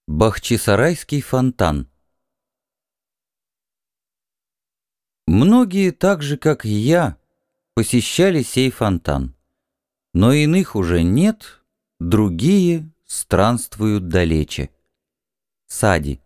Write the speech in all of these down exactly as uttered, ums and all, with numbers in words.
Бахчисарайский фонтан. Многие, так же как и я, посещали сей фонтан, но иных уже нет, другие странствуют далече. Сади.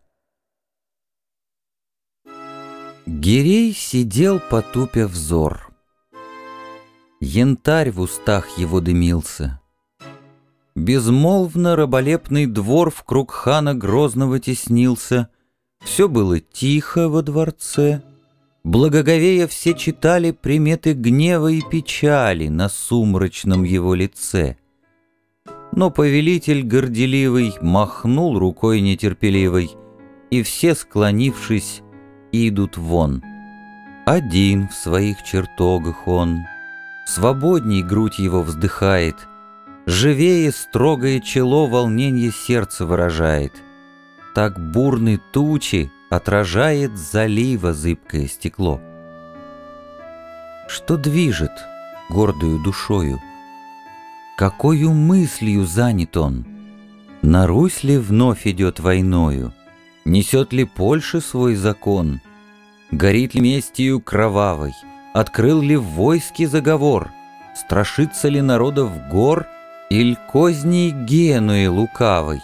Гирей сидел, потупя взор. Янтарь в устах его дымился. Безмолвно раболепный двор вкруг хана Грозного теснился. Все было тихо во дворце. Благоговея все читали приметы гнева и печали на сумрачном его лице. Но повелитель горделивый махнул рукой нетерпеливой, и все, склонившись, идут вон. Один в своих чертогах он, свободней грудь его вздыхает, живее строгое чело волненье сердца выражает. Так бурной тучи отражает залива зыбкое стекло. Что движет гордою душою? Какою мыслью занят он? На Русь ли вновь идет войною? Несет ли Польша свой закон? Горит ли местью кровавой? Открыл ли в войске заговор? Страшится ли народов гор? Иль козней Генуи лукавой?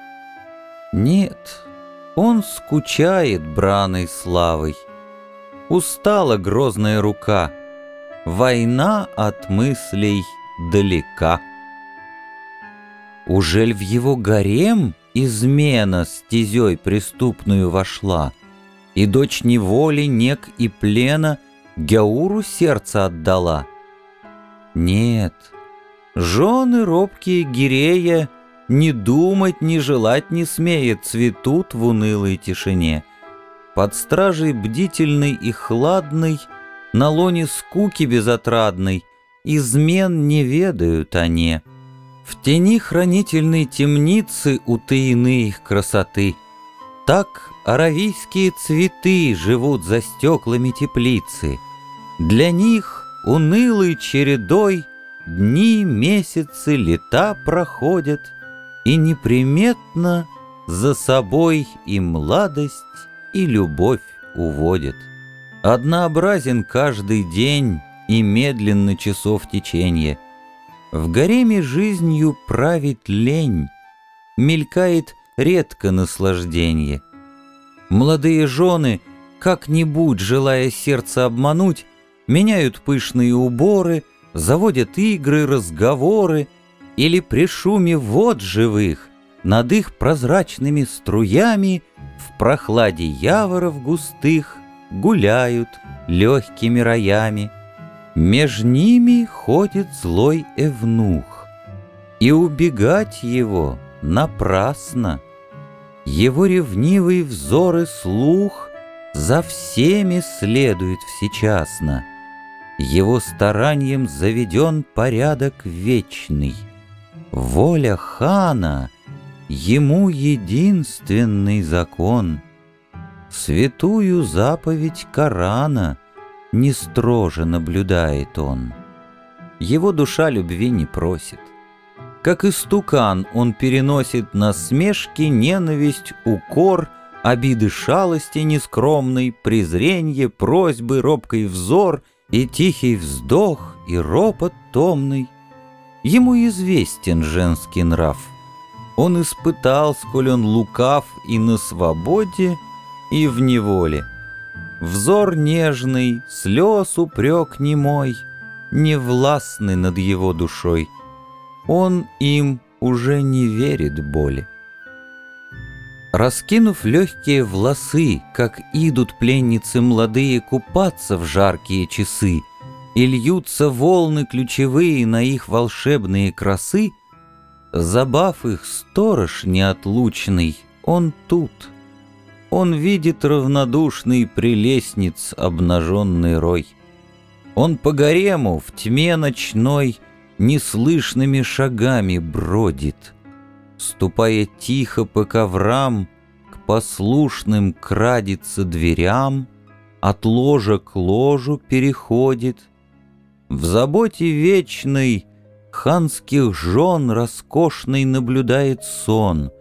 Нет, он скучает браной славой. Устала грозная рука, война от мыслей далека. Ужель в его гарем измена стезей преступную вошла, и дочь неволи, нек и плена Гяуру сердце отдала? Нет, жены робкие Гирея ни думать, ни желать не смеет, цветут в унылой тишине. Под стражей бдительной и хладной, на лоне скуки безотрадной, измен не ведают они. В тени хранительной темницы утаены их красоты. Так аравийские цветы живут за стеклами теплицы. Для них унылой чередой дни, месяцы, лета проходят, и неприметно за собой и младость, и любовь уводят. Однообразен каждый день и медленно часов теченье. В гареме жизнью правит лень, мелькает редко наслажденье. Молодые жены, как-нибудь желая сердце обмануть, меняют пышные уборы, заводят игры, разговоры, или при шуме вод живых над их прозрачными струями в прохладе яворов густых гуляют легкими роями. Меж ними ходит злой эвнух, и убегать его напрасно. Его ревнивый взор и слух за всеми следует всечасно. Его старанием заведен порядок вечный. Воля хана — ему единственный закон. Святую заповедь Корана не строже наблюдает он. Его душа любви не просит. Как истукан он переносит насмешки, ненависть, укор, обиды шалости нескромной, презренье, просьбы, робкий взор и тихий вздох, и ропот томный. Ему известен женский нрав. Он испытал, сколь он лукав и на свободе, и в неволе. Взор нежный, слез упрек немой, не властны над его душой. Он им уже не верит боли. Раскинув легкие волосы, как идут пленницы молодые купаться в жаркие часы, и льются волны ключевые на их волшебные красы, забав их сторож неотлучный, он тут. Он видит равнодушный прелестниц обнаженный рой. Он по гарему в тьме ночной неслышными шагами бродит, ступая тихо по коврам, к послушным крадется дверям, от ложа к ложу переходит. В заботе вечной ханских жен роскошный наблюдает сон,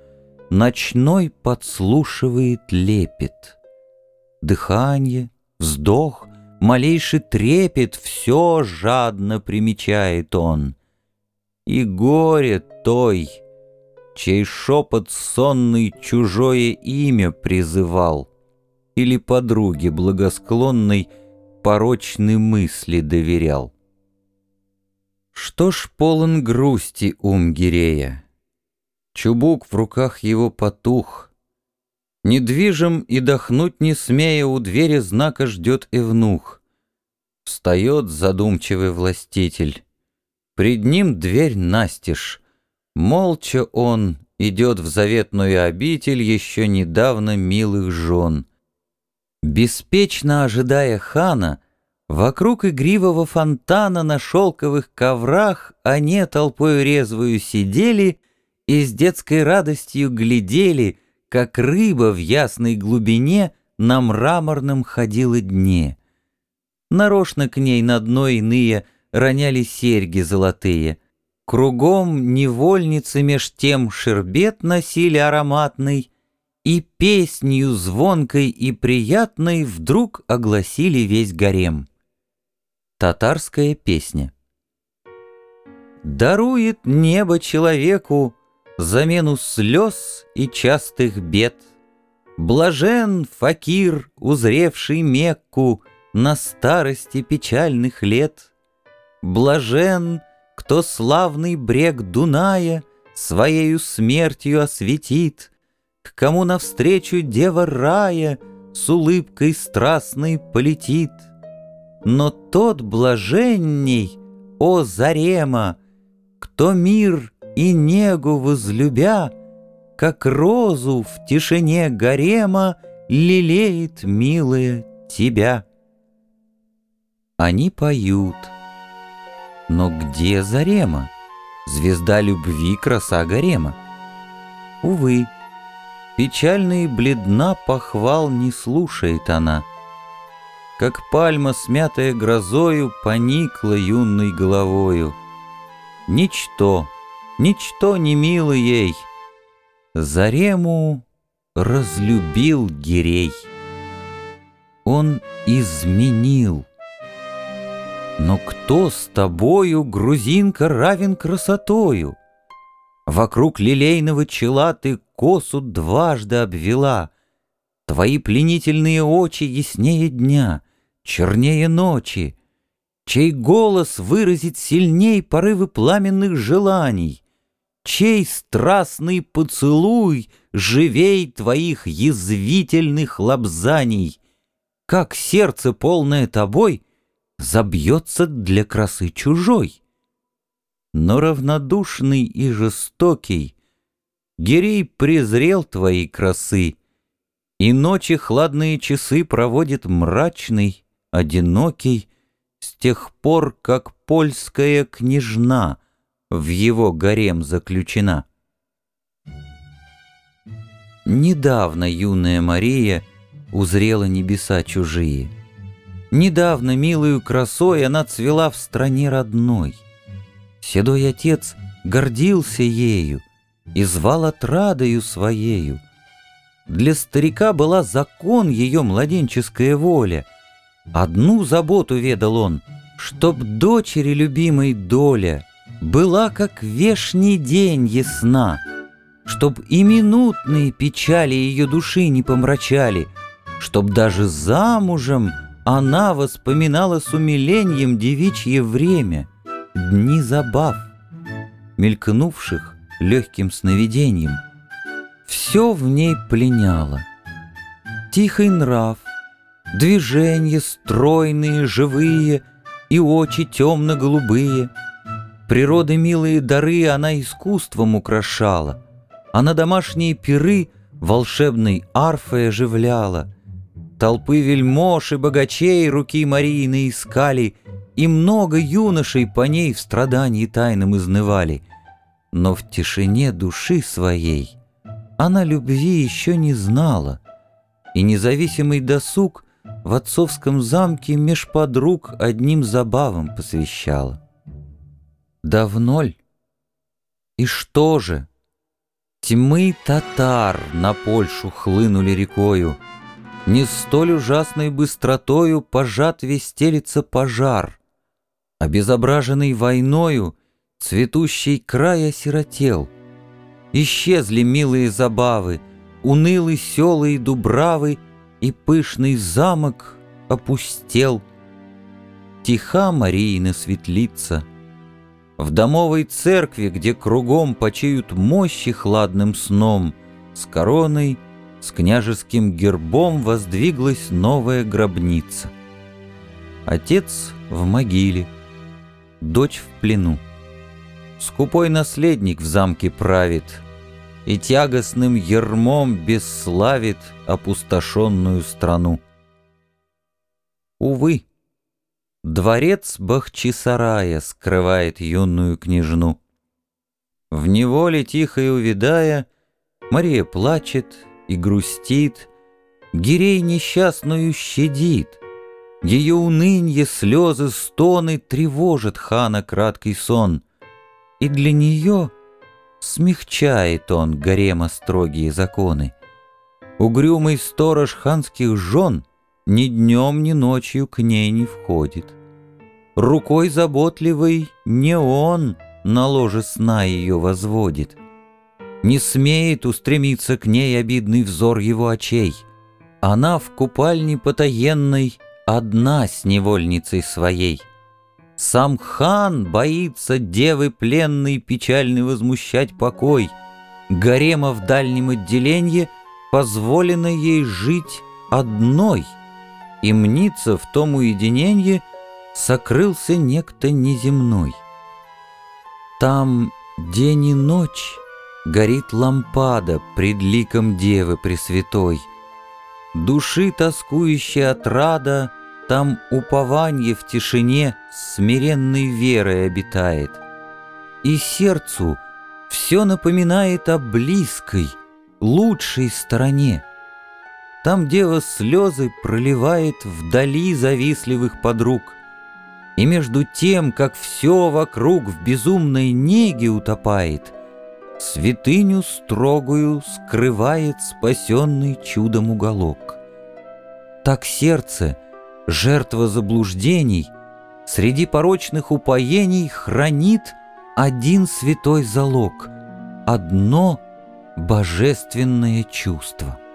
ночной подслушивает лепет. Дыхание, вздох, малейший трепет — все жадно примечает он. И горе той, чей шепот сонный чужое имя призывал, или подруге благосклонной порочной мысли доверял. Что ж полон грусти ум Гирея? Чубук в руках его потух. Недвижим и дохнуть не смея, у двери знака ждет эвнух. Встает задумчивый властитель. Пред ним дверь настежь. Молча он идет в заветную обитель еще недавно милых жен. Беспечно ожидая хана, вокруг игривого фонтана на шелковых коврах они толпою резвую сидели и с детской радостью глядели, как рыба в ясной глубине на мраморном ходила дне. Нарочно к ней на дно иные роняли серьги золотые. Кругом невольницы меж тем шербет носили ароматный, и песнью звонкой и приятной вдруг огласили весь гарем. Татарская песня. Дарует небо человеку замену слез и частых бед. Блажен факир, узревший Мекку на старости печальных лет. Блажен, кто славный брег Дуная своею смертью осветит, к кому навстречу дева рая с улыбкой страстной полетит. Но тот блаженней, о Зарема, кто мир и негу возлюбя, как розу в тишине гарема лелеет, милая, тебя. Они поют. Но где Зарема, звезда любви, краса гарема? Увы, печально и бледна похвал не слушает она. Как пальма, смятая грозою, поникла юной головою. Ничто, ничто не мило ей. Зарему разлюбил Гирей. Он изменил. Но кто с тобою, грузинка, равен красотою? Вокруг лилейного чела ты косу дважды обвела. Твои пленительные очи яснее дня, чернее ночи. Чей голос выразит сильней порывы пламенных желаний? Чей страстный поцелуй живей твоих язвительных лобзаний? Как сердце, полное тобой, забьется для красы чужой. Но равнодушный и жестокий Гирей презрел твои красы, и ночи хладные часы проводит мрачный, одинокий, с тех пор, как польская княжна в его гарем заключена. Недавно юная Мария узрела небеса чужие. Недавно милою красой она цвела в стране родной. Седой отец гордился ею и звал отрадою своею. Для старика была закон ее младенческая воля. Одну заботу ведал он, чтоб дочери любимой доля была, как вешний день ясна, чтоб и минутные печали ее души не помрачали, чтоб даже замужем она воспоминала с умилением девичье время, дни забав, мелькнувших легким сновидением. Все в ней пленяло. Тихий нрав, движения стройные, живые и очи темно-голубые. Природы милые дары она искусством украшала, а на домашние пиры волшебной арфой оживляла. Толпы вельмож и богачей руки Марии искали, и много юношей по ней в страдании тайном изнывали. Но в тишине души своей она любви еще не знала, и независимый досуг в отцовском замке меж подруг одним забавам посвящала. Давно ль? И что же? Тьмы татар на Польшу хлынули рекою, не столь ужасной быстротою по жатве стелится пожар. Обезображенный войною цветущий край осиротел. Исчезли милые забавы, унылы селы и дубравы, и пышный замок опустел. Тиха Марьина светлица. В домовой церкви, где кругом почеют мощи хладным сном, с короной, с княжеским гербом воздвиглась новая гробница. Отец в могиле, дочь в плену. Скупой наследник в замке правит и тягостным ярмом бесславит опустошенную страну. Увы, дворец Бахчисарая скрывает юную княжну. В неволе тихо увядая, Мария плачет и грустит, гирей несчастную щадит. Ее унынье, слезы, стоны тревожат хана краткий сон, и для нее смягчает он гарема строгие законы. Угрюмый сторож ханских жен ни днем, ни ночью к ней не входит. Рукой заботливой не он на ложе сна ее возводит. Не смеет устремиться к ней обидный взор его очей. Она в купальне потаенной одна с невольницей своей. Сам хан боится девы пленной печальный возмущать покой. Гарема в дальнем отделении позволено ей жить одной, и мнится в том уединенье сокрылся некто неземной. Там день и ночь горит лампада пред ликом Девы Пресвятой. Души тоскующая отрада, там упование в тишине смиренной верой обитает. И сердцу все напоминает о близкой, лучшей стороне. Там дева слезы проливает вдали завистливых подруг. И между тем, как все вокруг в безумной неге утопает, святыню строгую скрывает спасенный чудом уголок. Так сердце, жертва заблуждений, среди порочных упоений хранит один святой залог, одно божественное чувство.